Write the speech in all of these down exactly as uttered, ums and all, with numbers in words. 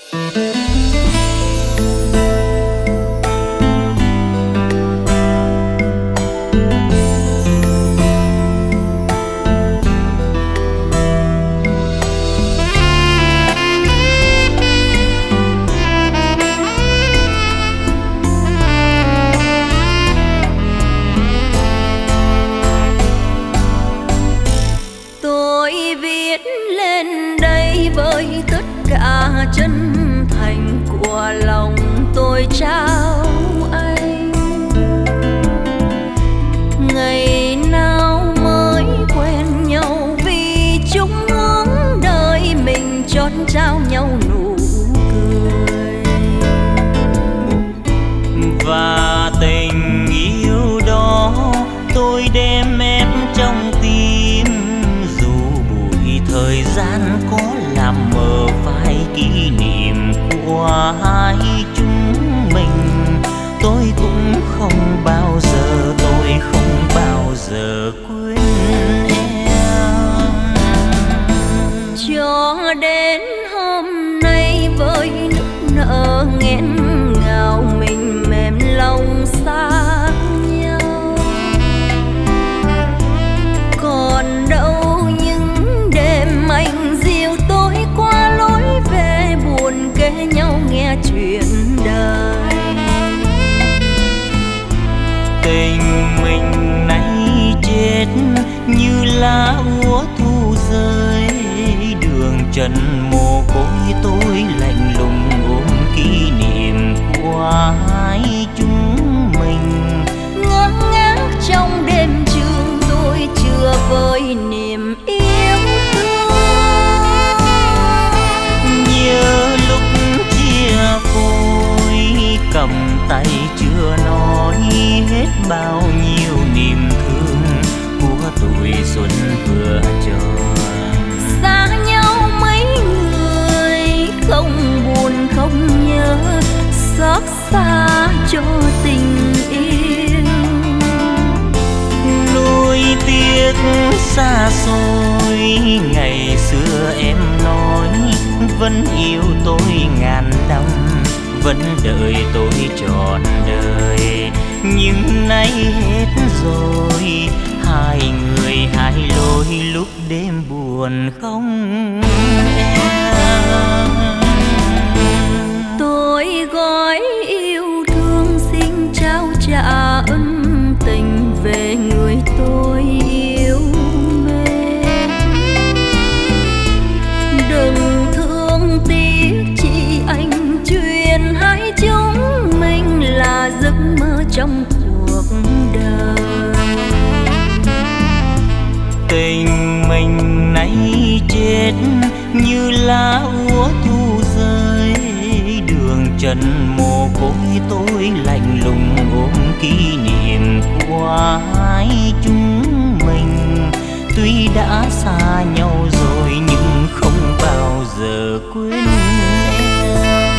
Xa xôi ngày xưa em nói vẫn yêu tôi ngàn năm, vẫn đợi tôi trọn đời, nhưng nay hết rồi. Hai người hai lối lúc đêm buồn không em. Tôi gói yêu thương xin trao trả ân tình về người tôi yêu. Đừng thương tiếc chị anh, chuyện hai chúng mình là giấc mơ trong cuộc đời. Tình mình nay chết như lá úa thu rơi, đường trần mồ côi tôi lạnh lùng ôm kỷ niệm của hai chúng mình. Tuy đã xa nhau rồi nhưng không bao giờ quên em.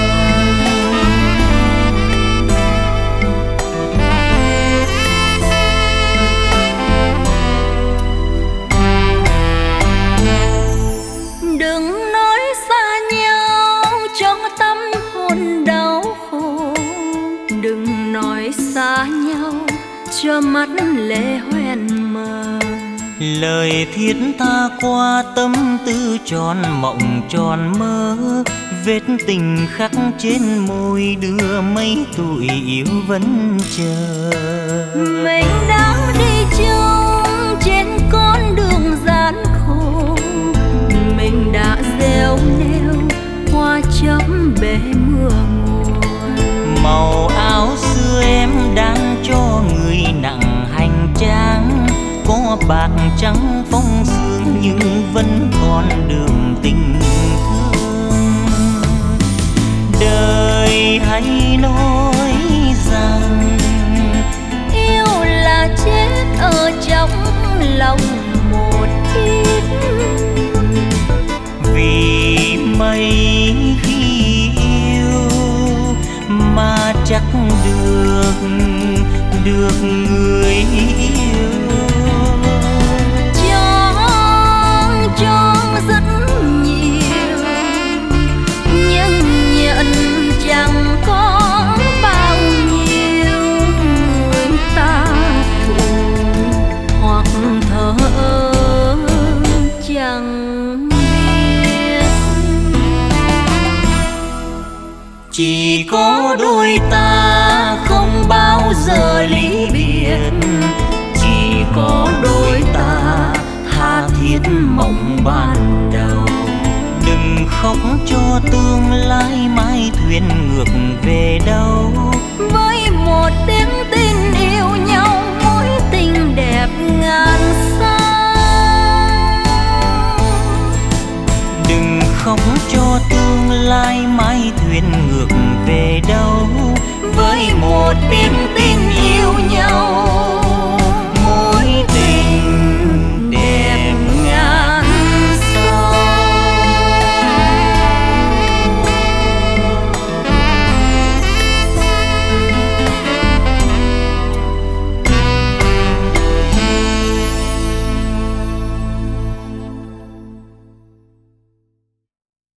Đừng nói xa nhau cho tâm hồn đau khổ, đừng nói xa nhau cho mắt lệ hoen mờ. Lời thiết tha qua tâm tư tròn mộng tròn mơ, vết tình khắc trên môi đưa mấy tuổi yêu vẫn chờ. Mình đã đi chung trên con đường gian khổ, mình đã gieo neo hoa chấm bể mưa ngồi. Màu áo xưa em đang cho người nặng hành trang, có bạc trắng phong sương nhưng vẫn còn đường tình thương. Đời hãy nói rằng yêu là chết ở trong lòng một ít, vì mấy khi yêu mà chắc được được người yêu. Cho rất nhiều nhưng có đôi ta không bao giờ ly biệt, chỉ có đôi ta tha thiết mộng ban đầu. Đừng khóc cho tương lai mai thuyền ngược về đâu. Với một tiếng tin yêu nhau, mối tình đẹp ngàn sao. Đừng khóc cho tương lai mai thuyền ngược về đâu. Với một tiếng tin yêu nhau,